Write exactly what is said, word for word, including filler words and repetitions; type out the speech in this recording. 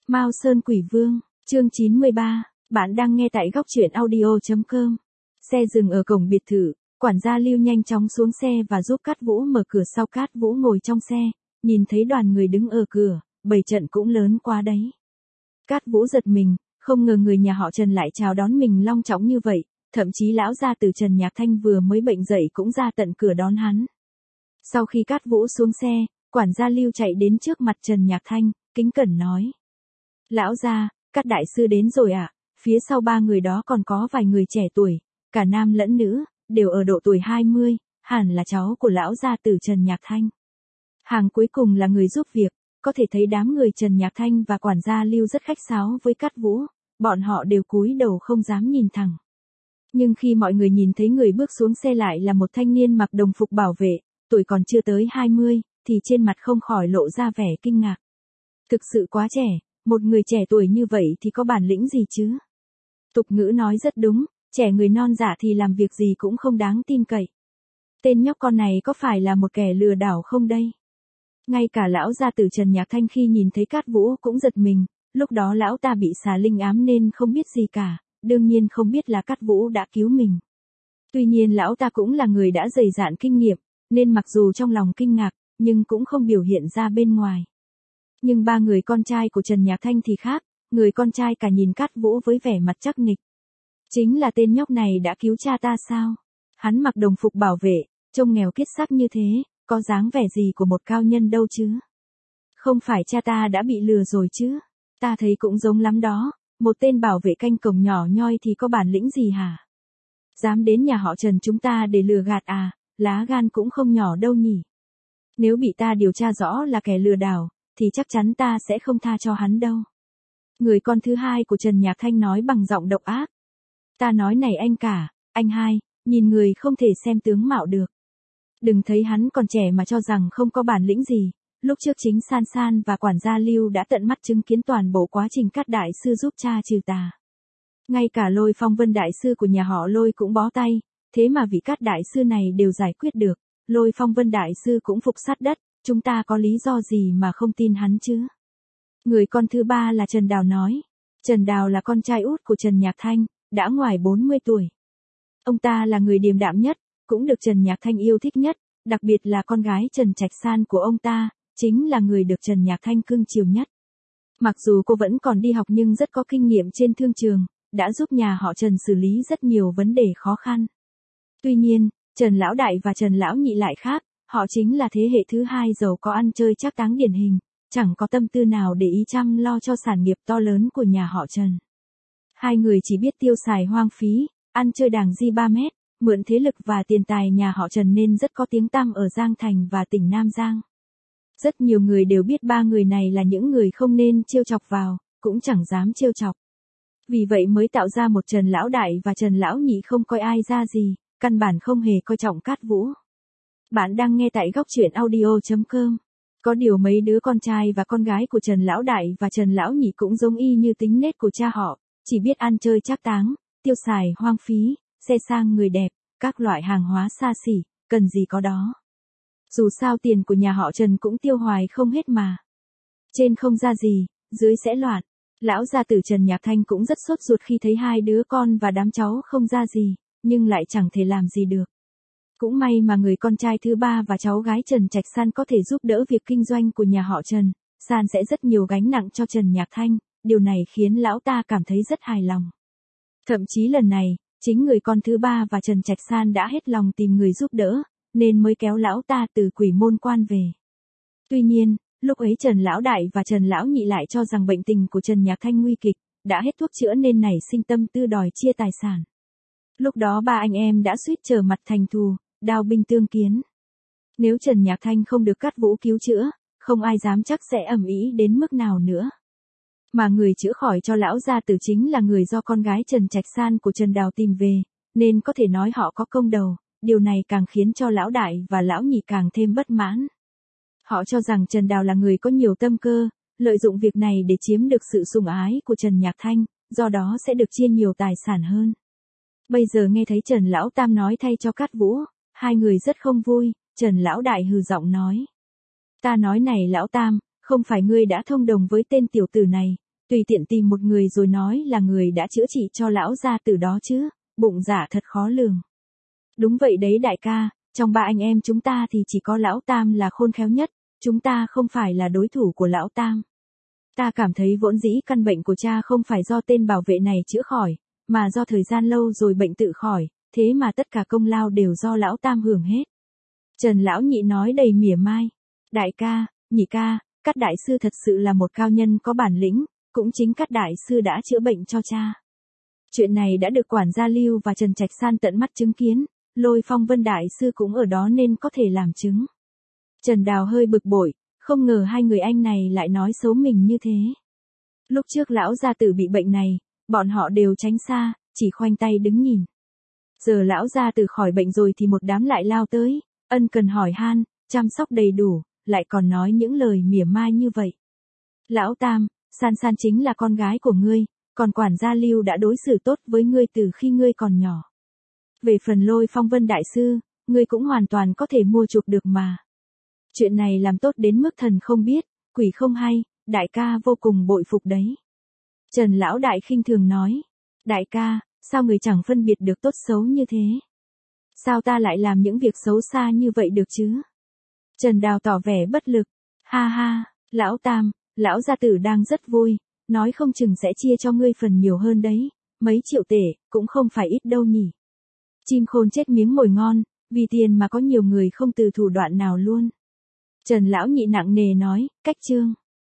Mao Sơn Quỷ Vương, chương chín mươi ba, bạn đang nghe tại góc truyện audio chấm com. Xe dừng ở cổng biệt thự, quản gia Lưu nhanh chóng xuống xe và giúp Cát Vũ mở cửa. Sau Cát Vũ ngồi trong xe, nhìn thấy đoàn người đứng ở cửa, bầy trận cũng lớn quá đấy. Cát Vũ giật mình, không ngờ người nhà họ Trần lại chào đón mình long trọng như vậy, thậm chí lão gia tử Trần Nhạc Thanh vừa mới bệnh dậy cũng ra tận cửa đón hắn. Sau khi Cát Vũ xuống xe, quản gia Lưu chạy đến trước mặt Trần Nhạc Thanh, kính cẩn nói: "Lão gia, Cát đại sư đến rồi ạ." Phía sau ba người đó còn có vài người trẻ tuổi, cả nam lẫn nữ, đều ở độ tuổi hai mươi, hẳn là cháu của lão gia tử Trần Nhạc Thanh. Hàng cuối cùng là người giúp việc, có thể thấy đám người Trần Nhạc Thanh và quản gia Lưu rất khách sáo với Cát Vũ, bọn họ đều cúi đầu không dám nhìn thẳng. Nhưng khi mọi người nhìn thấy người bước xuống xe lại là một thanh niên mặc đồng phục bảo vệ, tuổi còn chưa tới hai mươi, thì trên mặt không khỏi lộ ra vẻ kinh ngạc. Thực sự quá trẻ, một người trẻ tuổi như vậy thì có bản lĩnh gì chứ? Tục ngữ nói rất đúng, trẻ người non dạ thì làm việc gì cũng không đáng tin cậy. Tên nhóc con này có phải là một kẻ lừa đảo không đây? Ngay cả lão gia tử Trần Nhạc Thanh khi nhìn thấy Cát Vũ cũng giật mình, lúc đó lão ta bị xà linh ám nên không biết gì cả, đương nhiên không biết là Cát Vũ đã cứu mình. Tuy nhiên lão ta cũng là người đã dày dạn kinh nghiệm, nên mặc dù trong lòng kinh ngạc, nhưng cũng không biểu hiện ra bên ngoài. Nhưng ba người con trai của Trần Nhạc Thanh thì khác, người con trai cả nhìn Cát Vũ với vẻ mặt chắc nịch. Chính là tên nhóc này đã cứu cha ta sao? Hắn mặc đồng phục bảo vệ, trông nghèo kiết xác như thế, có dáng vẻ gì của một cao nhân đâu chứ? Không phải cha ta đã bị lừa rồi chứ? Ta thấy cũng giống lắm đó, một tên bảo vệ canh cổng nhỏ nhoi thì có bản lĩnh gì hả? Dám đến nhà họ Trần chúng ta để lừa gạt à, lá gan cũng không nhỏ đâu nhỉ? Nếu bị ta điều tra rõ là kẻ lừa đảo, thì chắc chắn ta sẽ không tha cho hắn đâu. Người con thứ hai của Trần Nhạc Thanh nói bằng giọng độc ác. Ta nói này anh cả, anh hai, nhìn người không thể xem tướng mạo được. Đừng thấy hắn còn trẻ mà cho rằng không có bản lĩnh gì, lúc trước chính San San và quản gia Lưu đã tận mắt chứng kiến toàn bộ quá trình Cát đại sư giúp cha trừ tà. Ngay cả Lôi Phong Vân đại sư của nhà họ Lôi cũng bó tay, thế mà vị Cát đại sư này đều giải quyết được, Lôi Phong Vân đại sư cũng phục sát đất, chúng ta có lý do gì mà không tin hắn chứ? Người con thứ ba là Trần Đào nói. Trần Đào là con trai út của Trần Nhạc Thanh, đã ngoài bốn mươi tuổi. Ông ta là người điềm đạm nhất, cũng được Trần Nhạc Thanh yêu thích nhất, đặc biệt là con gái Trần Trạch San của ông ta, chính là người được Trần Nhạc Thanh cưng chiều nhất. Mặc dù cô vẫn còn đi học nhưng rất có kinh nghiệm trên thương trường, đã giúp nhà họ Trần xử lý rất nhiều vấn đề khó khăn. Tuy nhiên, Trần Lão Đại và Trần Lão Nhị lại khác, họ chính là thế hệ thứ hai giàu có ăn chơi trác táng điển hình, chẳng có tâm tư nào để ý chăm lo cho sản nghiệp to lớn của nhà họ Trần. Hai người chỉ biết tiêu xài hoang phí, ăn chơi đàng di ba mét, mượn thế lực và tiền tài nhà họ Trần nên rất có tiếng tăm ở Giang Thành và tỉnh Nam Giang. Rất nhiều người đều biết ba người này là những người không nên trêu chọc vào, cũng chẳng dám trêu chọc. Vì vậy mới tạo ra một Trần Lão Đại và Trần Lão Nhị không coi ai ra gì, căn bản không hề coi trọng Cát Vũ. Bạn đang nghe tại góc truyện audio chấm com. Có điều mấy đứa con trai và con gái của Trần Lão Đại và Trần Lão Nhị cũng giống y như tính nết của cha họ, chỉ biết ăn chơi trác táng, tiêu xài hoang phí, xe sang người đẹp, các loại hàng hóa xa xỉ, cần gì có đó. Dù sao tiền của nhà họ Trần cũng tiêu hoài không hết mà. Trên không ra gì, dưới sẽ loạn. Lão gia tử Trần Nhạc Thanh cũng rất sốt ruột khi thấy hai đứa con và đám cháu không ra gì, nhưng lại chẳng thể làm gì được. Cũng may mà người con trai thứ ba và cháu gái Trần Trạch San có thể giúp đỡ việc kinh doanh của nhà họ Trần, San sẽ rất nhiều gánh nặng cho Trần Nhạc Thanh, điều này khiến lão ta cảm thấy rất hài lòng. Thậm chí lần này, chính người con thứ ba và Trần Trạch San đã hết lòng tìm người giúp đỡ, nên mới kéo lão ta từ Quỷ Môn Quan về. Tuy nhiên, lúc ấy Trần Lão Đại và Trần Lão Nhị lại cho rằng bệnh tình của Trần Nhạc Thanh nguy kịch, đã hết thuốc chữa nên nảy sinh tâm tư đòi chia tài sản. Lúc đó ba anh em đã suýt trở mặt thành thù, đao binh tương kiến. Nếu Trần Nhạc Thanh không được Cát Vũ cứu chữa, không ai dám chắc sẽ ầm ĩ đến mức nào nữa. Mà người chữa khỏi cho lão gia tử chính là người do con gái Trần Trạch San của Trần Đào tìm về, nên có thể nói họ có công đầu, điều này càng khiến cho Lão Đại và Lão Nhị càng thêm bất mãn. Họ cho rằng Trần Đào là người có nhiều tâm cơ, lợi dụng việc này để chiếm được sự sủng ái của Trần Nhạc Thanh, do đó sẽ được chia nhiều tài sản hơn. Bây giờ nghe thấy Trần Lão Tam nói thay cho Cát Vũ, hai người rất không vui, Trần Lão Đại hừ giọng nói. Ta nói này Lão Tam, không phải ngươi đã thông đồng với tên tiểu tử này, Tùy tiện tìm một người rồi nói là người đã chữa trị cho lão gia tử đó chứ, bụng dạ thật khó lường. Đúng vậy đấy đại ca, trong ba anh em chúng ta thì chỉ có lão Tam là khôn khéo nhất, chúng ta không phải là đối thủ của lão Tam. Ta cảm thấy vốn dĩ căn bệnh của cha không phải do tên bảo vệ này chữa khỏi, mà do thời gian lâu rồi bệnh tự khỏi, thế mà tất cả công lao đều do lão Tam hưởng hết. Trần lão nhị nói đầy mỉa mai. Đại ca, nhị ca, Cát đại sư thật sự là một cao nhân có bản lĩnh, cũng chính Cát đại sư đã chữa bệnh cho cha. Chuyện này đã được quản gia Lưu và Trần Trạch San tận mắt chứng kiến, Lôi Phong Vân đại sư cũng ở đó nên có thể làm chứng. Trần Đào hơi bực bội, không ngờ hai người anh này lại nói xấu mình như thế. Lúc trước lão gia tử bị bệnh này, bọn họ đều tránh xa, chỉ khoanh tay đứng nhìn. Giờ lão gia tử khỏi bệnh rồi thì một đám lại lao tới, ân cần hỏi han, chăm sóc đầy đủ, lại còn nói những lời mỉa mai như vậy. Lão Tam, San San chính là con gái của ngươi, còn quản gia Lưu đã đối xử tốt với ngươi từ khi ngươi còn nhỏ. Về phần Lôi Phong Vân đại sư, ngươi cũng hoàn toàn có thể mua chuộc được mà. Chuyện này làm tốt đến mức thần không biết, quỷ không hay, đại ca vô cùng bội phục đấy. Trần lão đại khinh thường nói, đại ca, sao người chẳng phân biệt được tốt xấu như thế? Sao ta lại làm những việc xấu xa như vậy được chứ? Trần Đào tỏ vẻ bất lực, ha ha, lão Tam, lão gia tử đang rất vui, nói không chừng sẽ chia cho ngươi phần nhiều hơn đấy, mấy triệu tể, cũng không phải ít đâu nhỉ. Chim khôn chết miếng mồi ngon, vì tiền mà có nhiều người không từ thủ đoạn nào luôn. Trần lão nhị nặng nề nói, cách chương.